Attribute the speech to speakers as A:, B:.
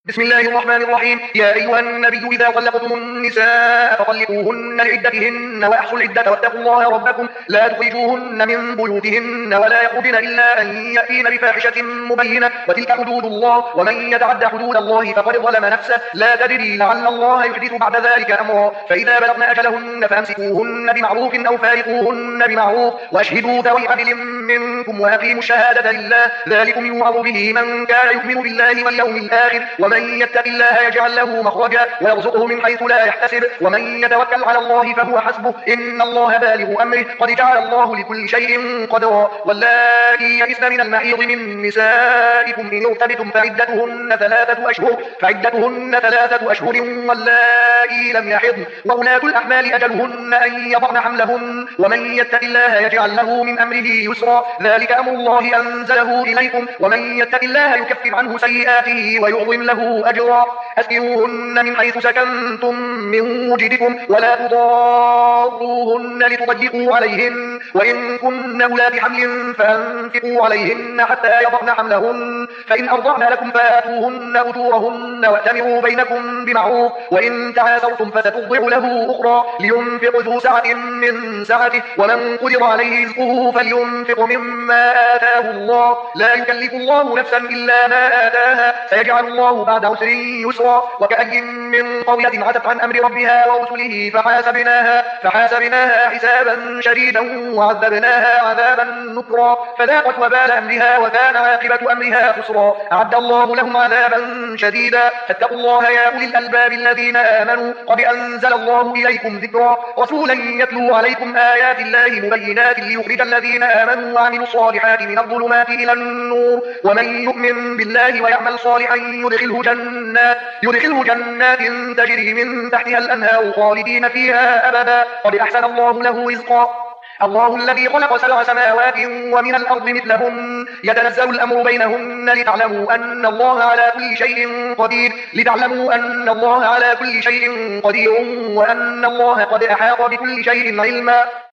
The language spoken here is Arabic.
A: بسم الله الرحمن الرحيم. يا أيها النبي إذا طلقتم النساء فطلقوهن لعدتهن وأحصوا العدة واتقوا الله ربكم لا تخرجوهن من بيوتهن ولا يخرجن إلا أن يأتين بفاحشة مبينة وتلك حدود الله ومن يتعد حدود الله فقد ظلم نفسه لا تدري لعل الله يحدث بعد ذلك أمرا فإذا بلغن أجلهن فأمسكوهن بمعروف أو فارقوهن بمعروف وأشهدوا ذوي عدل منكم وأقيموا الشهادة لله ذلكم يوعظ به من كان يؤمن بالله واليوم الآخر ومن يتق الله يجعل له مخرجا ويرزقه من حيث لا يحتسب ومن يتوكل على الله فهو حسبه إن الله بالغ أمره قد جعل الله لكل شيء قدرا واللائي يئسن من المحيض من نسائكم إن ارتبتم فعدتهن ثلاثة أشهر واللائي لم يحضن وأولاة الأحمال أجلهن أن يضعن حملهن ومن يتق الله يجعل له من أمره يسرا ذلك أمر الله أنزله إليكم ومن يتق الله يكفر عنه سيئاته ويعظم له أجرا أسكنوهن من حيث سكنتم من وجدكم ولا تضاروهن لتضيقوا عليهن وإن كن أولاد حمل فأنفقوا عليهن حتى يضعن حملهن فإن أرضعن لكم فآتوهن أجورهن وأتمروا بينكم بمعروف وإن تعاسرتم فسترضع له أخرى لينفق ذو سعة من سعته ومن قدر عليه رزقه فلينفق مما آتاه الله لا يكلف الله نفسا إلا ما آتاها سيجعل الله بعد عسر يسرا وكأي من قرية عتت عن أمر ربها ورسله فحاسبناها حسابا شديدا وعذبناها عذابا نكرا فذاقت وبال أمرها وكان عاقبة أمرها خسرا أعد الله لهم عذابا شديدا فاتقوا الله يا أولي الألباب الذين آمنوا قد أنزل الله إليكم ذكرا رسولا يتلو عليكم آيات الله مبينات ليخرج الذين آمنوا وعملوا الصالحات من الظلمات إلى النور ومن يؤمن بالله ويعمل صالحا يدخله جنات تجري من تحتها الأنهار خالدين فيها أبدا قد أحسن الله له رزقا الله الذي خلق 7 سماوات ومن الأرض مثلهن يتنزل الأمر بينهن لتعلموا أن الله على كل شيء قدير وأن الله قد أحاط بكل شيء علما